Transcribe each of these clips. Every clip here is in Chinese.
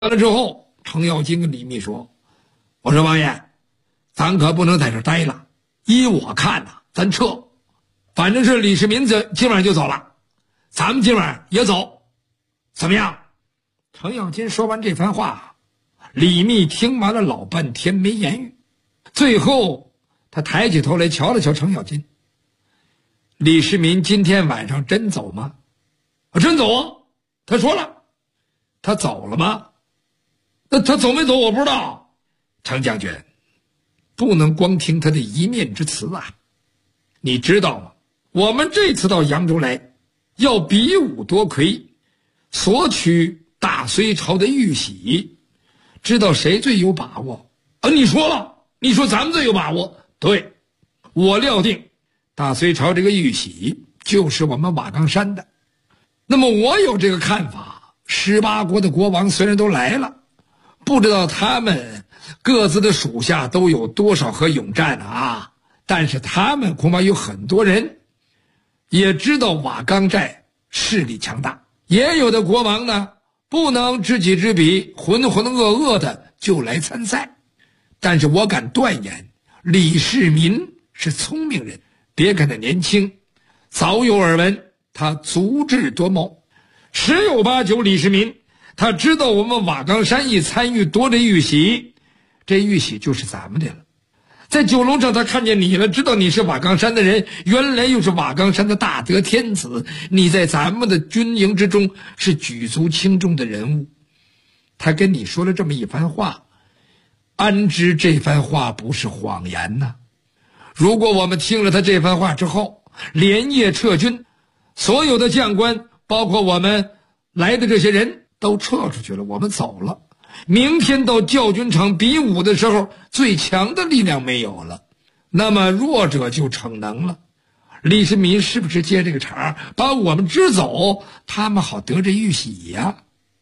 完了之后，程咬金跟李密说：“我说王爷，咱可不能在这待了。依我看呐，咱撤。反正是李世民今晚就走了，咱们今晚也走，怎么样？”程咬金说完这番话，李密听完了老半天没言语，最后他抬起头来瞧了瞧程咬金。李世民今天晚上真走吗？真走啊！他说了。他走了吗？那他走没走我不知道。程将军，不能光听他的一面之词啊！你知道吗？我们这次到扬州来，要比武夺魁，索取大隋朝的玉玺，知道谁最有把握？你说了，你说咱们最有把握。对，我料定大隋朝这个玉玺就是我们瓦岗山的。那么我有这个看法，18国的国王虽然都来了，不知道他们各自的属下都有多少和勇战啊，但是他们恐怕有很多人也知道瓦岗寨势力强大，也有的国王呢不能知己知彼，浑浑噩噩的就来参赛。但是我敢断言，李世民是聪明人，别看他年轻，早有耳闻，他足智多谋，十有八九李世民他知道我们瓦岗山一参与夺这玉玺，这玉玺就是咱们的了。在九龙城他看见你了，知道你是瓦岗山的人，原来又是瓦岗山的大德天子，你在咱们的军营之中是举足轻重的人物。他跟你说了这么一番话，安知这番话不是谎言呢？如果我们听了他这番话之后连夜撤军，所有的将官包括我们来的这些人都撤出去了，我们走了，明天到教军场比武的时候，最强的力量没有了，那么弱者就逞能了。李世民是不是接这个茬把我们支走，他们好得这玉玺呀？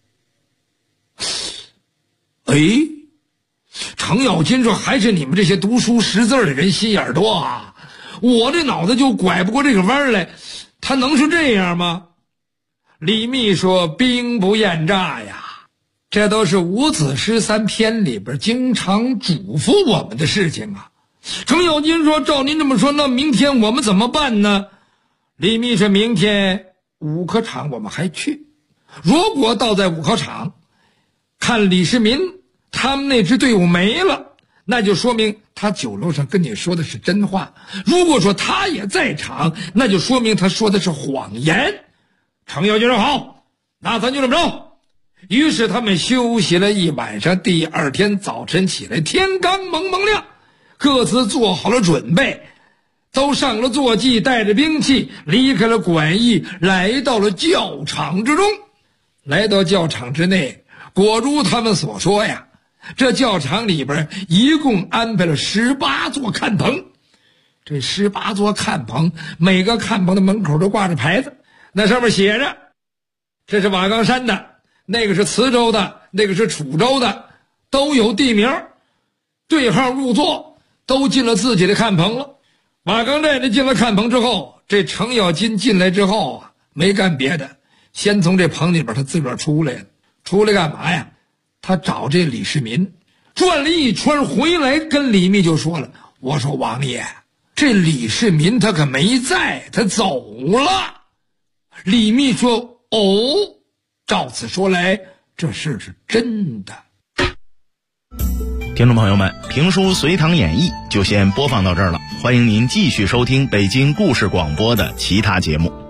程咬金说，还是你们这些读书识字的人心眼多啊，我这脑子就拐不过这个弯来，他能是这样吗？李密说，兵不厌诈呀，这都是伍子诗3篇里边经常嘱咐我们的事情啊。程咬金说，照您这么说，那明天我们怎么办呢？李密说，明天武科场我们还去，如果到在武考场看李世民他们那支队伍没了，那就说明他酒楼上跟你说的是真话，如果说他也在场，那就说明他说的是谎言。程咬金说，好，那咱就这么着。于是他们休息了一晚上，第二天早晨起来，天刚蒙蒙亮，各自做好了准备，都上了坐骑，带着兵器离开了馆驿，来到了教场之中。来到教场之内，果如他们所说呀，这教场里边一共安排了18座看棚。这18座看棚，每个看棚的门口都挂着牌子，那上面写着，这是瓦岗山的，那个是磁州的，那个是楚州的，都有地名，对号入座，都进了自己的看棚了。瓦岗寨的进了看棚之后，这程咬金进来之后啊，没干别的，先从这棚里边他自个儿出来了。出来干嘛呀？他找这李世民，转了一圈回来，跟李密就说了，我说王爷，这李世民他可没在，他走了。李密说，哦，照此说来，这事是真的。 听众朋友们，评书《隋唐演义》就先播放到这儿了，欢迎您继续收听北京故事广播的其他节目。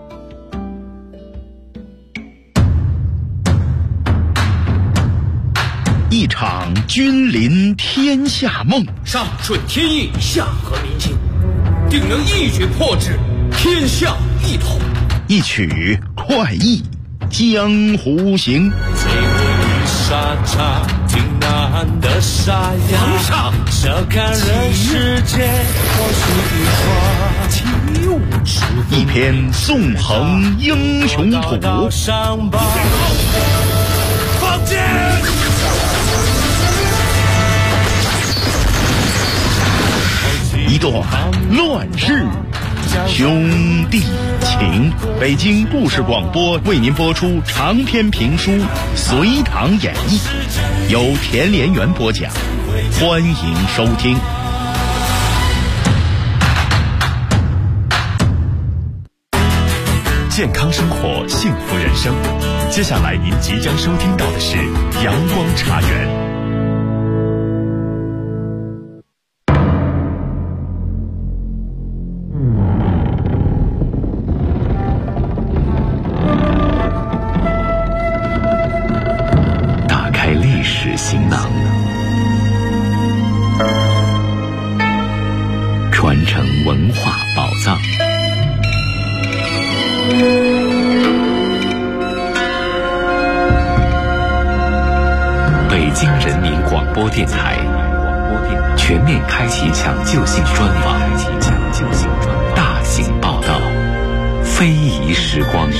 一场君临天下梦， 上顺天意，下合民心，定能一举破之，天下一统。 一曲快意江湖行。 最美沙场挺难的沙哑， 皇上这看人世间或许一篇纵横英雄谱， 上报放箭， 一段乱世兄弟情。北京故事广播为您播出长篇评书《隋唐演义》，由田连元播讲，欢迎收听。 健康生活，幸福人生。接下来您即将收听到的是阳光茶园。打开历史行囊，传承文化宝藏。北京人民广播电台全面开启抢救性专访，大型报道，非遗时光。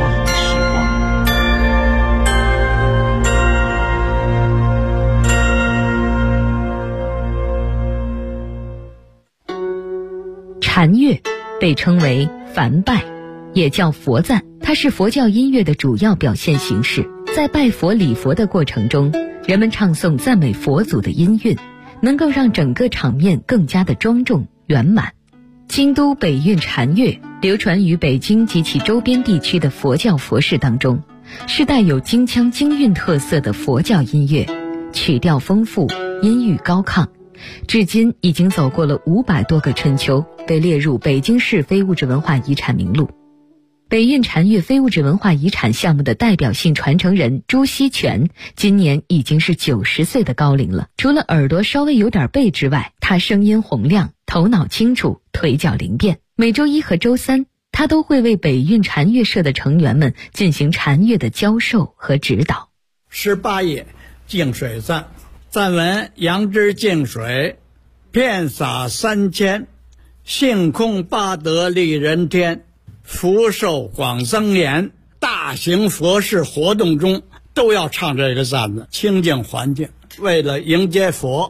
禅乐被称为梵拜，也叫佛赞，它是佛教音乐的主要表现形式。在拜佛礼佛的过程中，人们唱诵赞美佛祖的音韵，能够让整个场面更加的庄重圆满。京都北韵禅乐流传于北京及其周边地区的佛教佛事当中，是带有京腔京韵特色的佛教音乐，曲调丰富，音域高亢，至今已经走过了500多个春秋，被列入北京市非物质文化遗产名录。北韵禅乐非物质文化遗产项目的代表性传承人朱锡全今年已经是90岁的高龄了。除了耳朵稍微有点背之外，他声音洪亮，头脑清楚，腿脚灵便。每周1和周3，他都会为北韵禅乐社的成员们进行禅乐的教授和指导。 18页净水赞，赞文：杨枝净水，遍洒3000，性空八德利人天，福寿广增延。大型佛事活动中都要唱这个赞子，清净环境，为了迎接佛。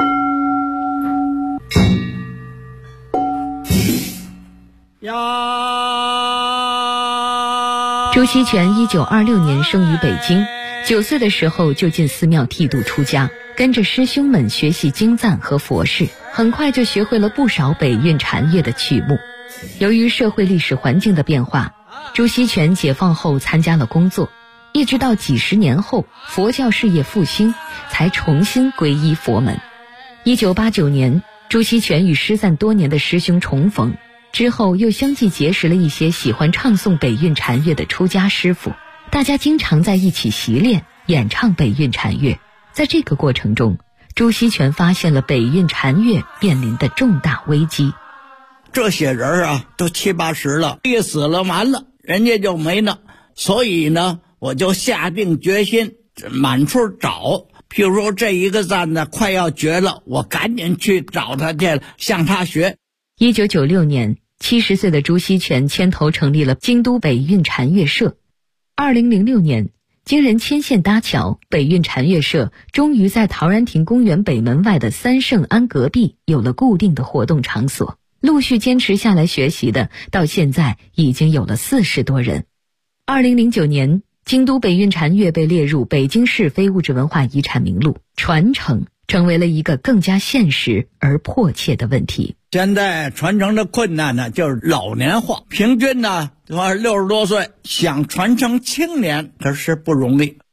朱锡全1926年生于北京，9岁的时候就进寺庙剃度出家，跟着师兄们学习经赞和佛事，很快就学会了不少北韵禅乐的曲目。由于社会历史环境的变化，朱锡全解放后参加了工作，一直到几十年后佛教事业复兴，才重新皈依佛门。1989年，朱锡全与失散多年的师兄重逢，之后又相继结识了一些喜欢唱诵北韵禅乐的出家师傅，大家经常在一起习练演唱北韵禅乐。在这个过程中，朱锡全发现了北韵禅乐面临的重大危机。 这些人啊，都70、80了，一死了完了，人家就没了。所以呢，我就下定决心满处找。譬如说这一个赞呢快要绝了，我赶紧去找他去，向他学。 1996年，70岁的朱锡全牵头成立了京都北韵禅乐社。2006年，经人牵线搭桥，北韵禅乐社终于在陶然亭公园北门外的三圣庵隔壁有了固定的活动场所。陆续坚持下来学习的，到现在已经有了40多人。2009年，京都北韵禅乐被列入北京市非物质文化遗产名录，传承成为了一个更加现实而迫切的问题。 现在传承的困难呢，就是老年化，平均呢60多岁，想传承青年可是不容易。